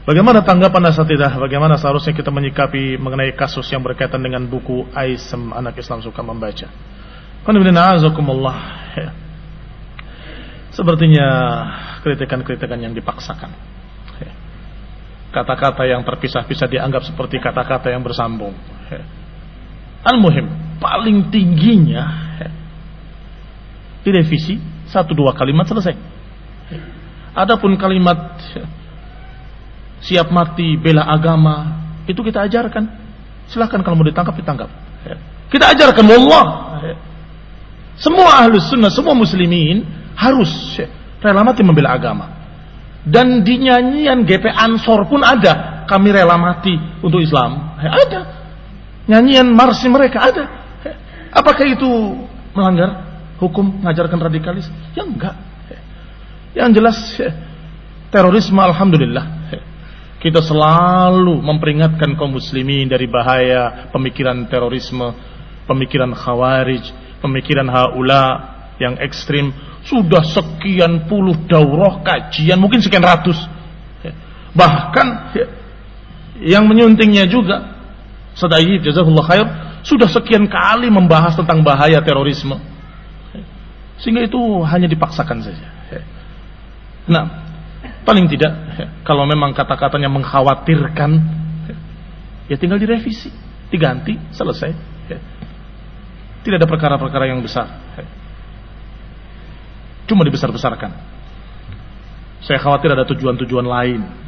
Bagaimana tanggapan asatidzah? Bagaimana seharusnya kita menyikapi mengenai kasus yang berkaitan dengan buku Aisem, anak Islam suka membaca? Sepertinya kritikan-kritikan yang dipaksakan. Kata-kata yang terpisah-pisah dianggap seperti kata-kata yang bersambung. Al-muhim, paling tingginya direvisi 1-2 kalimat selesai. Adapun kalimat siap mati bela agama, itu kita ajarkan. Silahkan kalau mau ditangkap, ditangkap. Kita ajarkan, wallah. Semua ahlus sunnah, semua muslimin harus rela mati membela agama. Dan di nyanyian GP Ansor pun ada, kami rela mati untuk Islam. Ada. Nyanyian marsi mereka ada. Apakah itu melanggar hukum, mengajarkan radikalis? Ya enggak. Yang jelas terorisme, alhamdulillah, kita selalu memperingatkan kaum muslimin dari bahaya pemikiran terorisme, pemikiran khawarij, pemikiran haula yang ekstrim. Sudah sekian puluh daurah kajian, mungkin sekian ratus. Bahkan yang menyuntingnya juga Sadaib jazakallahu khair sudah sekian kali membahas tentang bahaya terorisme. Sehingga itu hanya dipaksakan saja. Nah, paling tidak kalau memang kata-katanya mengkhawatirkan, ya tinggal direvisi, diganti, selesai. Tidak ada perkara-perkara yang besar, cuma dibesar-besarkan. Saya khawatir ada tujuan-tujuan lain.